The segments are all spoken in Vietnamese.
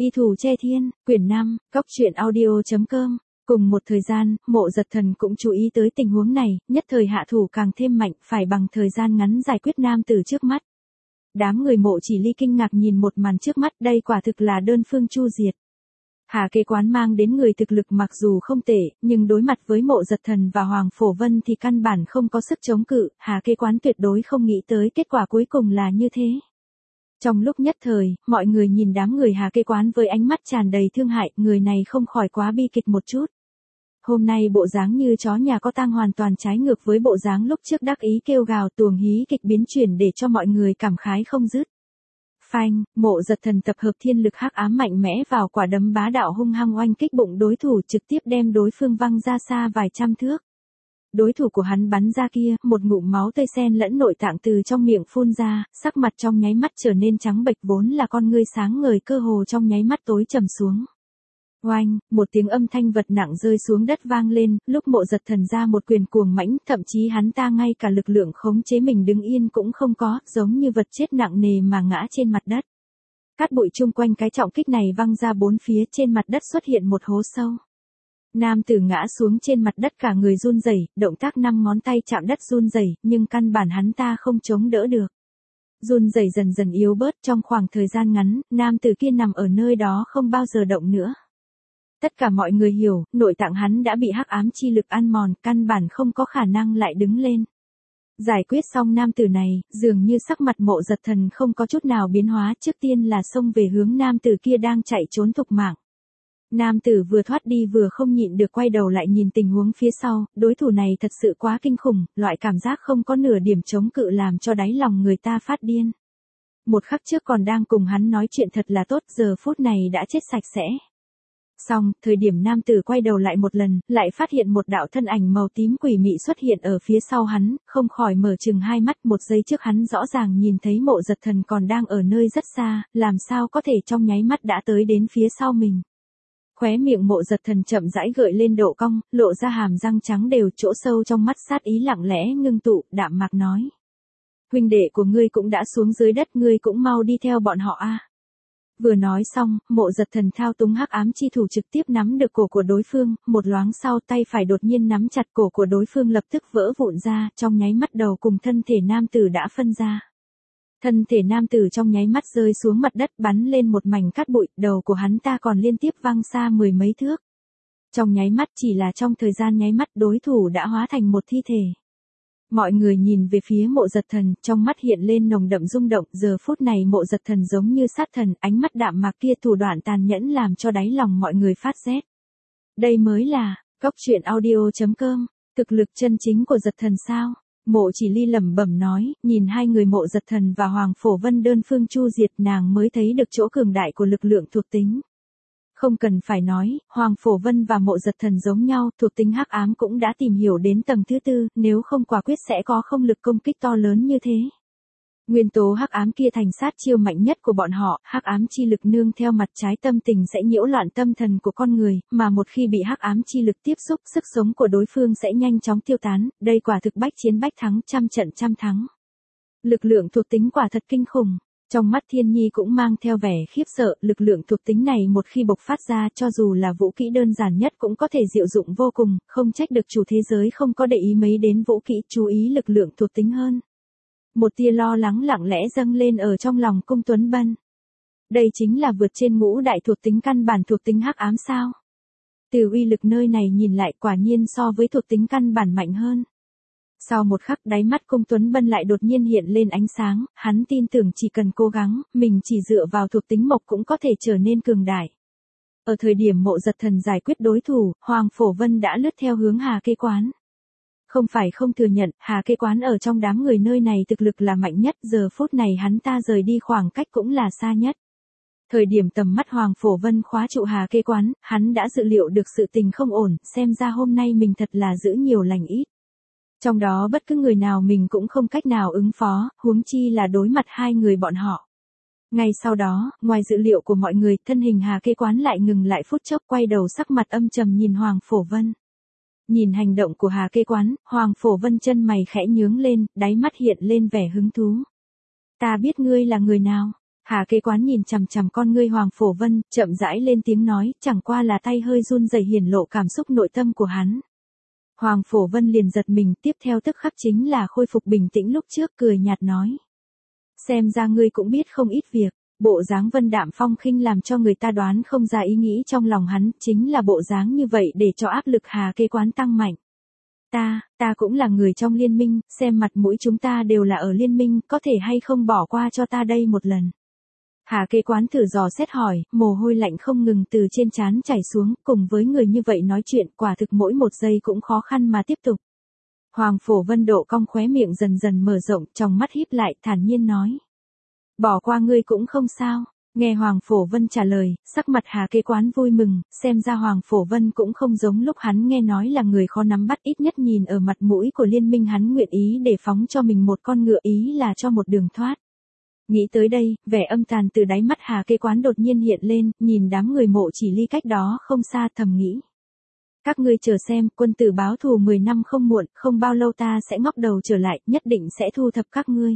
Y Thủ Che Thiên, quyển 5, Cóc truyện audio.com. Cùng một thời gian, Mộ Giật Thần cũng chú ý tới tình huống này, nhất thời hạ thủ càng thêm mạnh, phải bằng thời gian ngắn giải quyết nam tử trước mắt. Đám người Mộ Chỉ Ly kinh ngạc nhìn một màn trước mắt, đây quả thực là đơn phương chu diệt. Hà Kế Quán mang đến người thực lực mặc dù không tệ, nhưng đối mặt với Mộ Giật Thần và Hoàng Phổ Vân thì căn bản không có sức chống cự, Hà Kế Quán tuyệt đối không nghĩ tới kết quả cuối cùng là như thế. Trong lúc nhất thời, mọi người nhìn đám người Hà Kế Quán với ánh mắt tràn đầy thương hại, người này không khỏi quá bi kịch một chút. Hôm nay bộ dáng như chó nhà có tang hoàn toàn trái ngược với bộ dáng lúc trước đắc ý kêu gào tuồng hí kịch biến chuyển để cho mọi người cảm khái không dứt. Phanh, Mộ Giật Thần tập hợp thiên lực hắc ám mạnh mẽ vào quả đấm bá đạo hung hăng oanh kích bụng đối thủ, trực tiếp đem đối phương văng ra xa vài trăm thước. Đối thủ của hắn bắn ra kia, một ngụm máu tươi xen lẫn nội tạng từ trong miệng phun ra, sắc mặt trong nháy mắt trở nên trắng bệch, vốn là con ngươi sáng ngời cơ hồ trong nháy mắt tối trầm xuống. Oanh, một tiếng âm thanh vật nặng rơi xuống đất vang lên, lúc Mộ Giật Thần ra một quyền cuồng mãnh, thậm chí hắn ta ngay cả lực lượng khống chế mình đứng yên cũng không có, giống như vật chết nặng nề mà ngã trên mặt đất. Cát bụi chung quanh cái trọng kích này văng ra bốn phía, trên mặt đất xuất hiện một hố sâu. Nam tử ngã xuống trên mặt đất cả người run rẩy, động tác 5 ngón tay chạm đất run rẩy, nhưng căn bản hắn ta không chống đỡ được. Run rẩy dần dần yếu bớt, trong khoảng thời gian ngắn, nam tử kia nằm ở nơi đó không bao giờ động nữa. Tất cả mọi người hiểu, nội tạng hắn đã bị hắc ám chi lực ăn mòn, căn bản không có khả năng lại đứng lên. Giải quyết xong nam tử này, dường như sắc mặt Mộ Giật Thần không có chút nào biến hóa, trước tiên là xông về hướng nam tử kia đang chạy trốn thục mạng. Nam tử vừa thoát đi vừa không nhịn được quay đầu lại nhìn tình huống phía sau, đối thủ này thật sự quá kinh khủng, loại cảm giác không có nửa điểm chống cự làm cho đáy lòng người ta phát điên. Một khắc trước còn đang cùng hắn nói chuyện thật là tốt, giờ phút này đã chết sạch sẽ. Xong, thời điểm nam tử quay đầu lại một lần, lại phát hiện một đạo thân ảnh màu tím quỷ mị xuất hiện ở phía sau hắn, không khỏi mở trừng hai mắt, một giây trước hắn rõ ràng nhìn thấy Mộ Giật Thần còn đang ở nơi rất xa, làm sao có thể trong nháy mắt đã tới đến phía sau mình. Khóe miệng Mộ Giật Thần chậm rãi gợi lên độ cong, lộ ra hàm răng trắng đều, chỗ sâu trong mắt sát ý lặng lẽ ngưng tụ, đạm mạc nói. Huynh đệ của ngươi cũng đã xuống dưới đất, ngươi cũng mau đi theo bọn họ a. Vừa nói xong, Mộ Giật Thần thao túng hắc ám chi thủ trực tiếp nắm được cổ của đối phương, một loáng sau tay phải đột nhiên nắm chặt cổ của đối phương lập tức vỡ vụn ra, trong nháy mắt đầu cùng thân thể nam tử đã phân ra. Thân thể nam tử trong nháy mắt rơi xuống mặt đất, bắn lên một mảnh cát bụi, đầu của hắn ta còn liên tiếp văng xa 10 mấy thước. Trong nháy mắt, chỉ là trong thời gian nháy mắt, đối thủ đã hóa thành một thi thể. Mọi người nhìn về phía Mộ Giật Thần, trong mắt hiện lên nồng đậm rung động, giờ phút này Mộ Giật Thần giống như sát thần, ánh mắt đạm mạc kia thủ đoạn tàn nhẫn làm cho đáy lòng mọi người phát rét. Đây mới là, Cóc truyện audio.com, thực lực chân chính của Giật Thần sao? Mộ Chỉ Ly lẩm bẩm nói, nhìn hai người Mộ Giật Thần và Hoàng Phổ Vân đơn phương chu diệt, nàng mới thấy được chỗ cường đại của lực lượng thuộc tính. Không cần phải nói, Hoàng Phổ Vân và Mộ Giật Thần giống nhau, thuộc tính hắc ám cũng đã tìm hiểu đến tầng thứ 4, nếu không quả quyết sẽ có không lực công kích to lớn như thế. Nguyên tố hắc ám kia thành sát chiêu mạnh nhất của bọn họ, hắc ám chi lực nương theo mặt trái tâm tình sẽ nhiễu loạn tâm thần của con người, mà một khi bị hắc ám chi lực tiếp xúc, sức sống của đối phương sẽ nhanh chóng tiêu tán, đây quả thực bách chiến bách thắng, trăm trận trăm thắng. Lực lượng thuộc tính quả thật kinh khủng. Trong mắt Thiên Nhi cũng mang theo vẻ khiếp sợ, lực lượng thuộc tính này một khi bộc phát ra, cho dù là vũ kỹ đơn giản nhất cũng có thể diệu dụng vô cùng, không trách được chủ thế giới không có để ý mấy đến vũ kỹ, chú ý lực lượng thuộc tính hơn. Một tia lo lắng lặng lẽ dâng lên ở trong lòng Cung Tuấn Bân. Đây chính là vượt trên ngũ đại thuộc tính căn bản thuộc tính hắc ám sao? Từ uy lực nơi này nhìn lại quả nhiên so với thuộc tính căn bản mạnh hơn. Sau một khắc, đáy mắt Cung Tuấn Bân lại đột nhiên hiện lên ánh sáng, hắn tin tưởng chỉ cần cố gắng, mình chỉ dựa vào thuộc tính mộc cũng có thể trở nên cường đại. Ở thời điểm Mộ Giật Thần giải quyết đối thủ, Hoàng Phổ Vân đã lướt theo hướng Hà Kế Quán. Không phải không thừa nhận, Hà Kế Quán ở trong đám người nơi này thực lực là mạnh nhất, giờ phút này hắn ta rời đi khoảng cách cũng là xa nhất. Thời điểm tầm mắt Hoàng Phổ Vân khóa trụ Hà Kế Quán, hắn đã dự liệu được sự tình không ổn, xem ra hôm nay mình thật là giữ nhiều lành ít. Trong đó bất cứ người nào mình cũng không cách nào ứng phó, huống chi là đối mặt hai người bọn họ. Ngay sau đó, ngoài dự liệu của mọi người, thân hình Hà Kế Quán lại ngừng lại phút chốc, quay đầu sắc mặt âm trầm nhìn Hoàng Phổ Vân. Nhìn hành động của Hà Kế Quán, Hoàng Phổ Vân chân mày khẽ nhướng lên, đáy mắt hiện lên vẻ hứng thú. Ta biết ngươi là người nào. Hà kế quán nhìn chằm chằm con ngươi Hoàng Phổ Vân, chậm rãi lên tiếng nói, chẳng qua là tay hơi run rẩy hiển lộ cảm xúc nội tâm của hắn. Hoàng Phổ Vân liền giật mình, tiếp theo tức khắc chính là khôi phục bình tĩnh lúc trước, cười nhạt nói. Xem ra ngươi cũng biết không ít việc, bộ dáng Vân đạm phong khinh làm cho người ta đoán không ra ý nghĩ trong lòng hắn, chính là bộ dáng như vậy để cho áp lực Hà kế quán tăng mạnh. Ta cũng là người trong liên minh, xem mặt mũi chúng ta đều là ở liên minh, có thể hay không bỏ qua cho ta đây một lần. Hà kế quán thử dò xét hỏi, mồ hôi lạnh không ngừng từ trên trán chảy xuống, cùng với người như vậy nói chuyện quả thực mỗi một giây cũng khó khăn mà tiếp tục. Hoàng Phổ Vân độ cong khóe miệng dần dần mở rộng, trong mắt híp lại, thản nhiên nói. Bỏ qua ngươi cũng không sao. Nghe Hoàng Phổ Vân trả lời, sắc mặt Hà kế quán vui mừng, xem ra Hoàng Phổ Vân cũng không giống lúc hắn nghe nói là người khó nắm bắt, ít nhất nhìn ở mặt mũi của liên minh hắn nguyện ý để phóng cho mình một con ngựa, ý là cho một đường thoát. Nghĩ tới đây, vẻ âm tàn từ đáy mắt Hà kế quán đột nhiên hiện lên, nhìn đám người Mộ Chỉ Ly cách đó không xa, thầm nghĩ. Các ngươi chờ xem, quân tử báo thù 10 năm không muộn, không bao lâu ta sẽ ngóc đầu trở lại, nhất định sẽ thu thập các ngươi.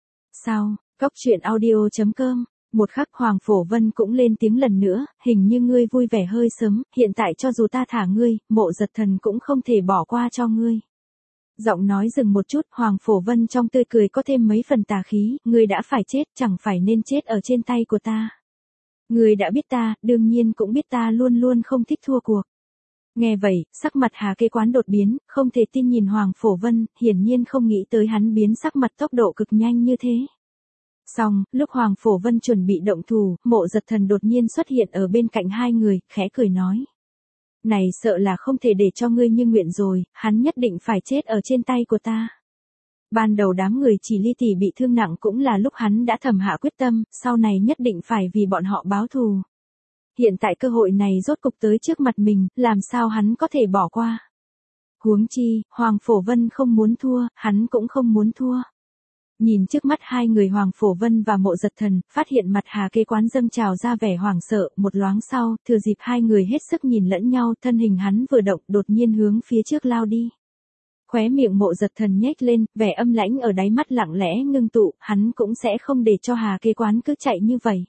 Sao, Cốc Truyện Audio.com. Một khắc Hoàng Phổ Vân cũng lên tiếng lần nữa, hình như ngươi vui vẻ hơi sớm, hiện tại cho dù ta thả ngươi, Mộ Giật Thần cũng không thể bỏ qua cho ngươi. Giọng nói dừng một chút, Hoàng Phổ Vân trong tươi cười có thêm mấy phần tà khí, ngươi đã phải chết, chẳng phải nên chết ở trên tay của ta. Ngươi đã biết ta, đương nhiên cũng biết ta luôn luôn không thích thua cuộc. Nghe vậy, sắc mặt Hà kế quán đột biến, không thể tin nhìn Hoàng Phổ Vân, hiển nhiên không nghĩ tới hắn biến sắc mặt tốc độ cực nhanh như thế. Xong, lúc Hoàng Phổ Vân chuẩn bị động thủ, Mộ Giật Thần đột nhiên xuất hiện ở bên cạnh hai người, khẽ cười nói. Này sợ là không thể để cho ngươi như nguyện rồi, hắn nhất định phải chết ở trên tay của ta. Ban đầu đám người Chỉ Ly tỷ bị thương nặng cũng là lúc hắn đã thầm hạ quyết tâm, sau này nhất định phải vì bọn họ báo thù. Hiện tại cơ hội này rốt cục tới trước mặt mình, làm sao hắn có thể bỏ qua. Huống chi, Hoàng Phổ Vân không muốn thua, hắn cũng không muốn thua. Nhìn trước mắt hai người Hoàng Phổ Vân và Mộ Giật Thần, phát hiện mặt Hà kế quán dâng trào ra vẻ hoảng sợ, một loáng sau, thừa dịp hai người hết sức nhìn lẫn nhau, thân hình hắn vừa động, đột nhiên hướng phía trước lao đi. Khóe miệng Mộ Giật Thần nhếch lên, vẻ âm lãnh ở đáy mắt lặng lẽ ngưng tụ, hắn cũng sẽ không để cho Hà kế quán cứ chạy như vậy.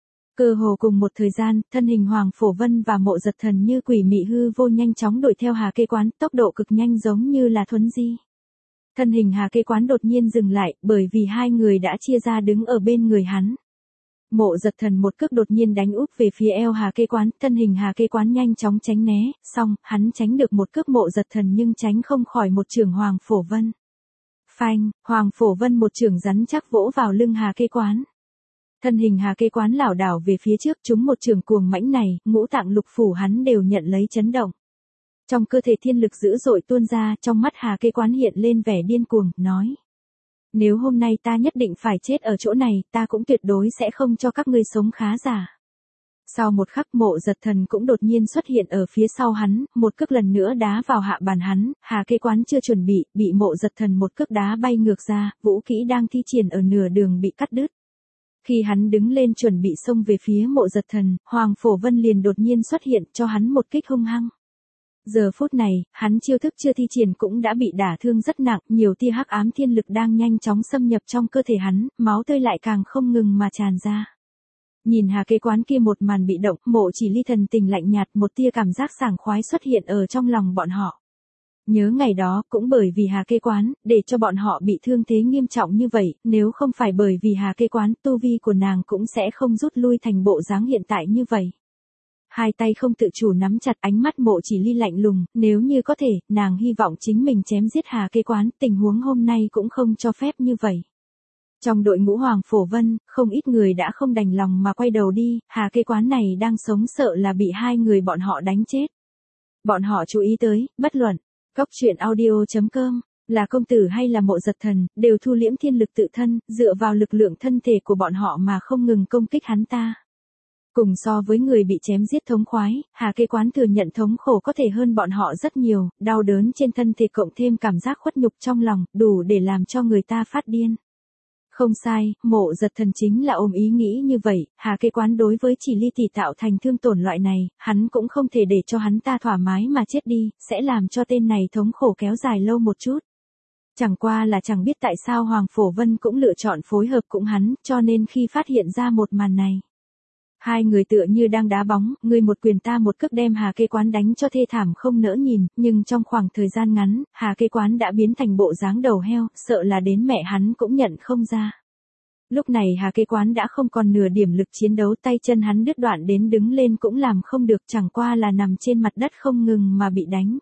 Cơ hồ cùng một thời gian, thân hình Hoàng Phổ Vân và Mộ Giật Thần như quỷ mị hư vô nhanh chóng đuổi theo Hà kế quán, tốc độ cực nhanh giống như là thuấn di. Thân hình Hà kế quán đột nhiên dừng lại, bởi vì hai người đã chia ra đứng ở bên người hắn. Mộ Giật Thần một cước đột nhiên đánh úp về phía eo Hà kế quán, thân hình Hà kế quán nhanh chóng tránh né, xong, hắn tránh được một cước Mộ Giật Thần nhưng tránh không khỏi một chưởng Hoàng Phổ Vân. Phanh, Hoàng Phổ Vân một chưởng rắn chắc vỗ vào lưng Hà kế quán. Thân hình Hà kế quán lảo đảo về phía trước, trúng một chưởng cuồng mãnh này, ngũ tạng lục phủ hắn đều nhận lấy chấn động. Trong cơ thể thiên lực dữ dội tuôn ra, trong mắt Hà kế quán hiện lên vẻ điên cuồng, nói. Nếu hôm nay ta nhất định phải chết ở chỗ này, ta cũng tuyệt đối sẽ không cho các ngươi sống khá giả. Sau một khắc Mộ Giật Thần cũng đột nhiên xuất hiện ở phía sau hắn, một cước lần nữa đá vào hạ bàn hắn, Hà kế quán chưa chuẩn bị Mộ Giật Thần một cước đá bay ngược ra, vũ kỹ đang thi triển ở nửa đường bị cắt đứt. Khi hắn đứng lên chuẩn bị xông về phía Mộ Giật Thần, Hoàng Phổ Vân liền đột nhiên xuất hiện cho hắn một kích hung hăng. Giờ phút này, hắn chiêu thức chưa thi triển cũng đã bị đả thương rất nặng, nhiều tia hắc ám thiên lực đang nhanh chóng xâm nhập trong cơ thể hắn, máu tươi lại càng không ngừng mà tràn ra. Nhìn Hà kế quán kia một màn bị động, Mộ Chỉ Ly thần tình lạnh nhạt, một tia cảm giác sảng khoái xuất hiện ở trong lòng bọn họ. Nhớ ngày đó, cũng bởi vì Hà kế quán, để cho bọn họ bị thương thế nghiêm trọng như vậy, nếu không phải bởi vì Hà kế quán, tu vi của nàng cũng sẽ không rút lui thành bộ dáng hiện tại như vậy. Hai tay không tự chủ nắm chặt, ánh mắt Mộ Chỉ Ly lạnh lùng, nếu như có thể, nàng hy vọng chính mình chém giết Hà kế quán, tình huống hôm nay cũng không cho phép như vậy. Trong đội ngũ Hoàng Phổ Vân, không ít người đã không đành lòng mà quay đầu đi, Hà kế quán này đang sống sợ là bị hai người bọn họ đánh chết. Bọn họ chú ý tới, bất luận, Cốc Truyện Audio.com, là công tử hay là Mộ Giật Thần, đều thu liễm thiên lực tự thân, dựa vào lực lượng thân thể của bọn họ mà không ngừng công kích hắn ta. Cùng so với người bị chém giết thống khoái, Hà kế quán thừa nhận thống khổ có thể hơn bọn họ rất nhiều, đau đớn trên thân thể cộng thêm cảm giác khuất nhục trong lòng, đủ để làm cho người ta phát điên. Không sai, Mộ Giật Thần chính là ôm ý nghĩ như vậy, Hà kế quán đối với Chỉ Ly tỷ tạo thành thương tổn loại này, hắn cũng không thể để cho hắn ta thoải mái mà chết đi, sẽ làm cho tên này thống khổ kéo dài lâu một chút. Chẳng qua là chẳng biết tại sao Hoàng Phổ Vân cũng lựa chọn phối hợp cùng hắn, cho nên khi phát hiện ra một màn này. Hai người tựa như đang đá bóng, người một quyền ta một cước đem Hà Kê Quán đánh cho thê thảm không nỡ nhìn, nhưng trong khoảng thời gian ngắn, Hà Kê Quán đã biến thành bộ dáng đầu heo, sợ là đến mẹ hắn cũng nhận không ra. Lúc này Hà Kê Quán đã không còn nửa điểm lực chiến đấu, tay chân hắn đứt đoạn đến đứng lên cũng làm không được, chẳng qua là nằm trên mặt đất không ngừng mà bị đánh.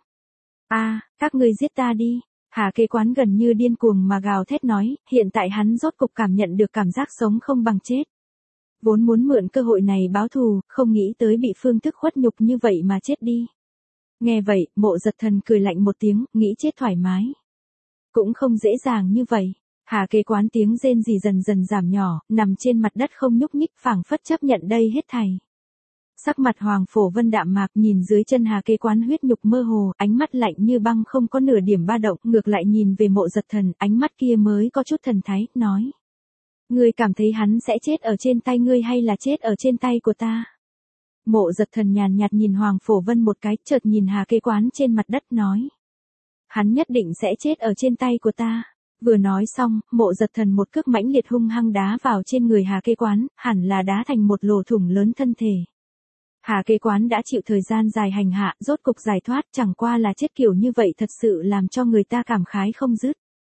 Các ngươi giết ta đi. Hà Kê Quán gần như điên cuồng mà gào thét nói, hiện tại hắn rốt cục cảm nhận được cảm giác sống không bằng chết. Vốn muốn mượn cơ hội này báo thù, không nghĩ tới bị Phương Thức khuất nhục như vậy mà chết đi. Nghe vậy, Mộ Giật Thần cười lạnh một tiếng, nghĩ chết thoải mái. Cũng không dễ dàng như vậy. Hà Kê Quán tiếng rên rỉ dần dần giảm nhỏ, nằm trên mặt đất không nhúc nhích, phảng phất chấp nhận đây hết thảy. Sắc mặt Hoàng Phổ Vân đạm mạc, nhìn dưới chân Hà Kê Quán huyết nhục mơ hồ, ánh mắt lạnh như băng không có nửa điểm ba động, ngược lại nhìn về Mộ Giật Thần, ánh mắt kia mới có chút thần thái, nói. Ngươi cảm thấy hắn sẽ chết ở trên tay ngươi hay là chết ở trên tay của ta? Mộ Giật Thần nhàn nhạt nhìn Hoàng Phổ Vân một cái, chợt nhìn Hà Kê Quán trên mặt đất nói. Hắn nhất định sẽ chết ở trên tay của ta. Vừa nói xong, Mộ Giật Thần một cước mãnh liệt hung hăng đá vào trên người Hà Kê Quán, hẳn là đá thành một lỗ thủng lớn thân thể. Hà Kê Quán đã chịu thời gian dài hành hạ, rốt cục giải thoát, chẳng qua là chết kiểu như vậy thật sự làm cho người ta cảm khái không dứt.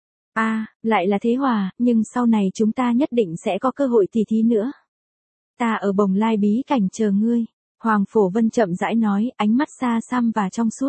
Lại là Thế Hòa, nhưng sau này chúng ta nhất định sẽ có cơ hội tỉ thí nữa. Ta ở Bồng Lai bí cảnh chờ ngươi. Hoàng Phổ Vân chậm rãi nói, ánh mắt xa xăm và trong suốt.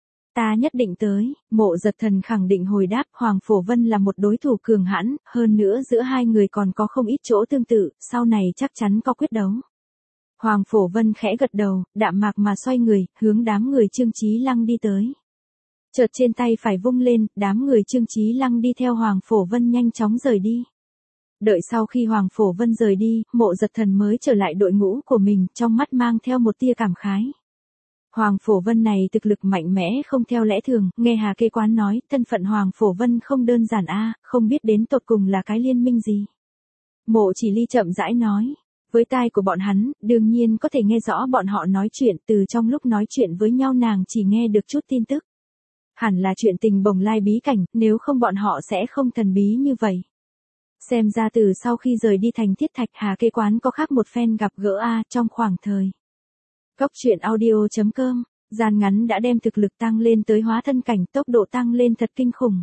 Ta nhất định tới. Mộ Giật Thần khẳng định hồi đáp, Hoàng Phổ Vân là một đối thủ cường hãn, hơn nữa giữa hai người còn có không ít chỗ tương tự, sau này chắc chắn có quyết đấu. Hoàng Phổ Vân khẽ gật đầu, đạm mạc mà xoay người, hướng đám người Trương Chí Lăng đi tới. Chợt trên tay phải vung lên, đám người Trương Chí Lăng đi theo Hoàng Phổ Vân nhanh chóng rời đi. Đợi sau khi Hoàng Phổ Vân rời đi, Mộ Giật Thần mới trở lại đội ngũ của mình, trong mắt mang theo một tia cảm khái. Hoàng Phổ Vân này thực lực mạnh mẽ không theo lẽ thường, nghe Hà Kê Quán nói, thân phận Hoàng Phổ Vân không đơn giản không biết đến tột cùng là cái liên minh gì. Mộ Chỉ Ly chậm rãi nói. Với tai của bọn hắn, đương nhiên có thể nghe rõ bọn họ nói chuyện, từ trong lúc nói chuyện với nhau nàng chỉ nghe được chút tin tức. Hẳn là chuyện tình Bồng Lai bí cảnh, nếu không bọn họ sẽ không thần bí như vậy. Xem ra từ sau khi rời đi thành Thiết Thạch, Hà Kê Quán có khác một phen gặp gỡ trong khoảng thời. Góc truyện audio.com, gian ngắn đã đem thực lực tăng lên tới hóa thân cảnh, tốc độ tăng lên thật kinh khủng.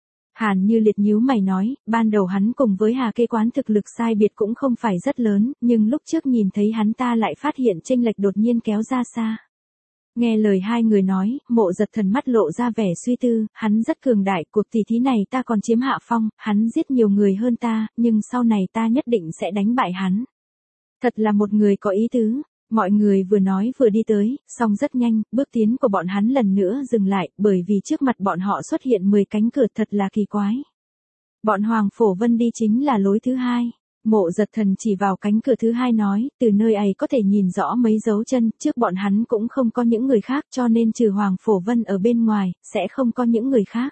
Hàn Như Liệt nhíu mày nói, ban đầu hắn cùng với Hà Kê Quán thực lực sai biệt cũng không phải rất lớn, nhưng lúc trước nhìn thấy hắn ta lại phát hiện chênh lệch đột nhiên kéo ra xa. Nghe lời hai người nói, Mộ Giật Thần mắt lộ ra vẻ suy tư, hắn rất cường đại, cuộc tỷ thí này ta còn chiếm hạ phong, hắn giết nhiều người hơn ta, nhưng sau này ta nhất định sẽ đánh bại hắn. Thật là một người có ý tứ. Mọi người vừa nói vừa đi tới, song rất nhanh, bước tiến của bọn hắn lần nữa dừng lại, bởi vì trước mặt bọn họ xuất hiện 10 cánh cửa thật là kỳ quái. Bọn Hoàng Phổ Vân đi chính là lối thứ hai. Mộ Giật Thần chỉ vào cánh cửa thứ hai nói, từ nơi ấy có thể nhìn rõ mấy dấu chân, trước bọn hắn cũng không có những người khác cho nên trừ Hoàng Phổ Vân ở bên ngoài, sẽ không có những người khác.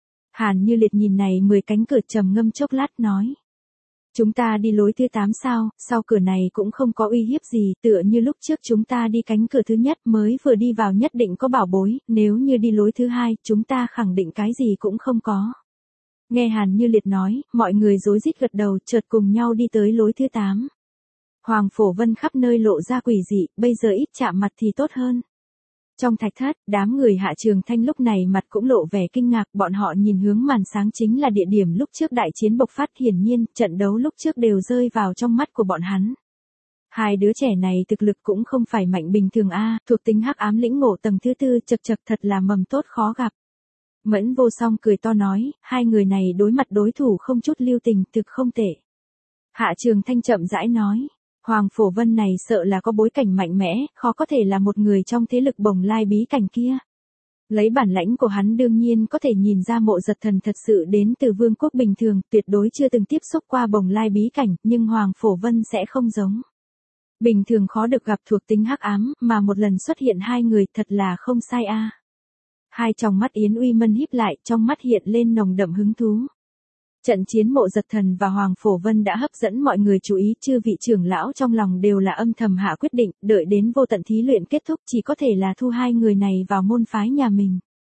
Hàn Như Liệt nhìn này 10 cánh cửa trầm ngâm chốc lát nói. Chúng ta đi lối thứ 8 sao, sau cửa này cũng không có uy hiếp gì, tựa như lúc trước chúng ta đi cánh cửa thứ nhất mới vừa đi vào nhất định có bảo bối, nếu như đi lối thứ hai, chúng ta khẳng định cái gì cũng không có. Nghe Hàn Như Liệt nói, mọi người rối rít gật đầu, chợt cùng nhau đi tới lối thứ 8. Hoàng Phổ Vân khắp nơi lộ ra quỷ dị, bây giờ ít chạm mặt thì tốt hơn. Trong thạch thất, đám người Hạ Trường Thanh lúc này mặt cũng lộ vẻ kinh ngạc, bọn họ nhìn hướng màn sáng chính là địa điểm lúc trước đại chiến bộc phát, hiển nhiên, trận đấu lúc trước đều rơi vào trong mắt của bọn hắn. Hai đứa trẻ này thực lực cũng không phải mạnh bình thường thuộc tính hắc ám lĩnh ngộ tầng thứ 4, chật thật là mầm tốt khó gặp. Mẫn Vô Song cười to nói, hai người này đối mặt đối thủ không chút lưu tình, thực không tệ. Hạ Trường Thanh chậm rãi nói. Hoàng Phổ Vân này sợ là có bối cảnh mạnh mẽ, khó có thể là một người trong thế lực Bồng Lai bí cảnh kia. Lấy bản lãnh của hắn đương nhiên có thể nhìn ra Mộ Giật Thần thật sự đến từ vương quốc bình thường, tuyệt đối chưa từng tiếp xúc qua Bồng Lai bí cảnh, nhưng Hoàng Phổ Vân sẽ không giống. Bình thường khó được gặp thuộc tính hắc ám, mà một lần xuất hiện hai người thật là không sai Hai tròng mắt Yến Uy Mân híp lại, trong mắt hiện lên nồng đậm hứng thú. Trận chiến Mộ Giật Thần và Hoàng Phổ Vân đã hấp dẫn mọi người chú ý, chư vị trưởng lão trong lòng đều là âm thầm hạ quyết định, đợi đến vô tận thí luyện kết thúc chỉ có thể là thu hai người này vào môn phái nhà mình.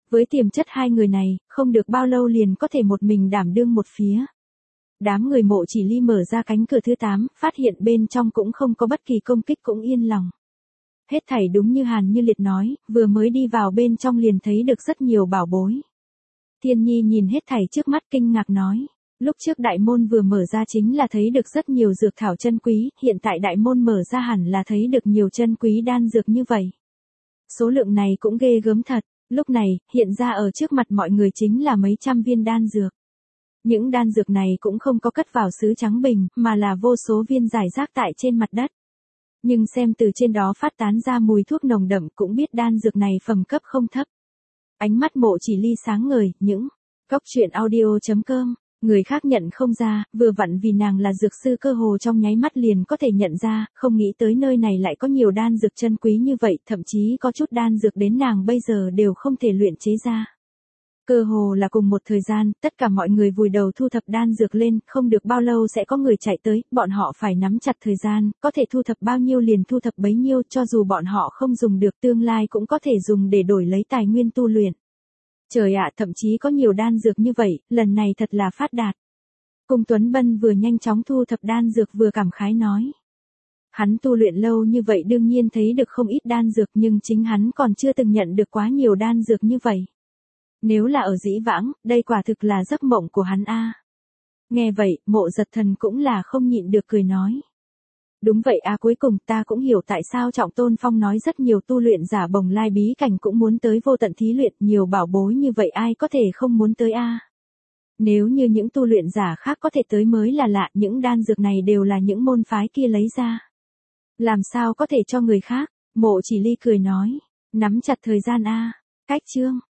Với tiềm chất hai người này, không được bao lâu liền có thể một mình đảm đương một phía. Đám người Mộ Chỉ Ly mở ra cánh cửa thứ 8, phát hiện bên trong cũng không có bất kỳ công kích cũng yên lòng. Hết thảy đúng như Hàn Như Liệt nói, vừa mới đi vào bên trong liền thấy được rất nhiều bảo bối. Thiên Nhi nhìn hết thảy trước mắt kinh ngạc nói. Lúc trước đại môn vừa mở ra chính là thấy được rất nhiều dược thảo chân quý, hiện tại đại môn mở ra hẳn là thấy được nhiều chân quý đan dược như vậy. Số lượng này cũng ghê gớm thật, lúc này, hiện ra ở trước mặt mọi người chính là mấy trăm viên đan dược. Những đan dược này cũng không có cất vào sứ trắng bình, mà là vô số viên rải rác tại trên mặt đất. Nhưng xem từ trên đó phát tán ra mùi thuốc nồng đậm cũng biết đan dược này phẩm cấp không thấp. Ánh mắt Mộ Chỉ Ly sáng ngời, những góc truyện audio.com, người khác nhận không ra, vừa vặn vì nàng là dược sư cơ hồ trong nháy mắt liền có thể nhận ra, không nghĩ tới nơi này lại có nhiều đan dược chân quý như vậy, thậm chí có chút đan dược đến nàng bây giờ đều không thể luyện chế ra. Cơ hồ là cùng một thời gian, tất cả mọi người vùi đầu thu thập đan dược lên, không được bao lâu sẽ có người chạy tới, bọn họ phải nắm chặt thời gian, có thể thu thập bao nhiêu liền thu thập bấy nhiêu, cho dù bọn họ không dùng được tương lai cũng có thể dùng để đổi lấy tài nguyên tu luyện. Trời ạ, thậm chí có nhiều đan dược như vậy, lần này thật là phát đạt. Cung Tuấn Bân vừa nhanh chóng thu thập đan dược vừa cảm khái nói. Hắn tu luyện lâu như vậy đương nhiên thấy được không ít đan dược nhưng chính hắn còn chưa từng nhận được quá nhiều đan dược như vậy. Nếu là ở dĩ vãng, đây quả thực là giấc mộng của hắn a. Nghe vậy, Mộ Giật Thần cũng là không nhịn được cười nói. Đúng vậy a, cuối cùng ta cũng hiểu tại sao Trọng Tôn Phong nói rất nhiều tu luyện giả Bồng Lai bí cảnh cũng muốn tới vô tận thí luyện, nhiều bảo bối như vậy ai có thể không muốn tới a. Nếu như những tu luyện giả khác có thể tới mới là lạ, những đan dược này đều là những môn phái kia lấy ra. Làm sao có thể cho người khác, Mộ Chỉ Ly cười nói, nắm chặt thời gian a. Cách chương